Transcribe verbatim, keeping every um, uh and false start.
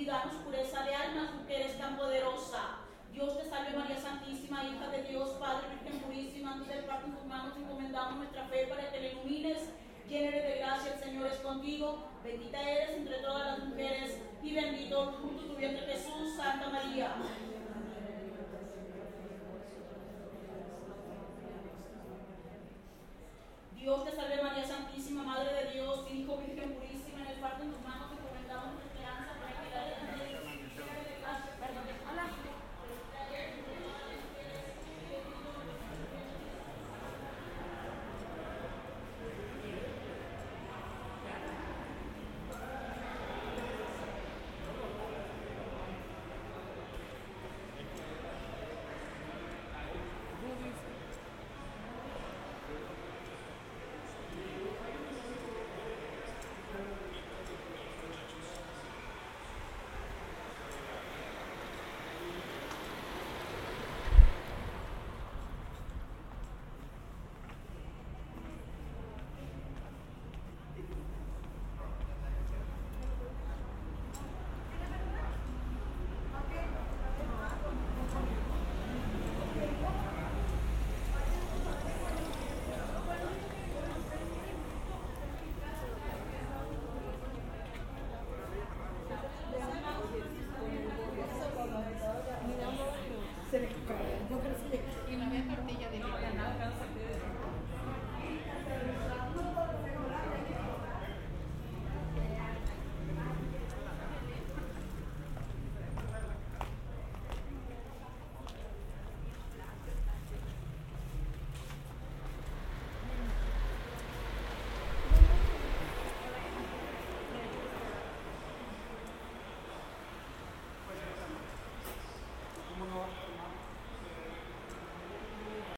y danos pureza de alma, tú que eres tan poderosa. Dios te salve María Santísima, hija de Dios, Padre, Virgen purísima, antes del parto en tus manos encomendamos nuestra fe para que le ilumines. Llena eres de gracia, el Señor es contigo, bendita eres entre todas las mujeres y bendito el fruto de tu vientre Jesús. Santa María, Dios te salve